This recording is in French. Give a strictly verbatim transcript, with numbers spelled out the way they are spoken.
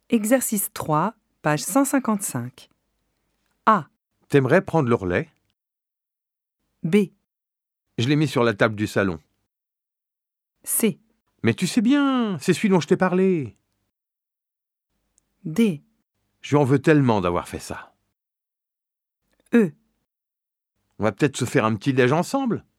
Exercice trois, page cent cinquante-cinq. A. T'aimerais prendre le relais? B. Je l'ai mis sur la table du salon. C. Mais tu sais bien, c'est celui dont je t'ai parlé. D. Je lui en veux tellement d'avoir fait ça. E. On va peut-être se faire un petit déj ensemble.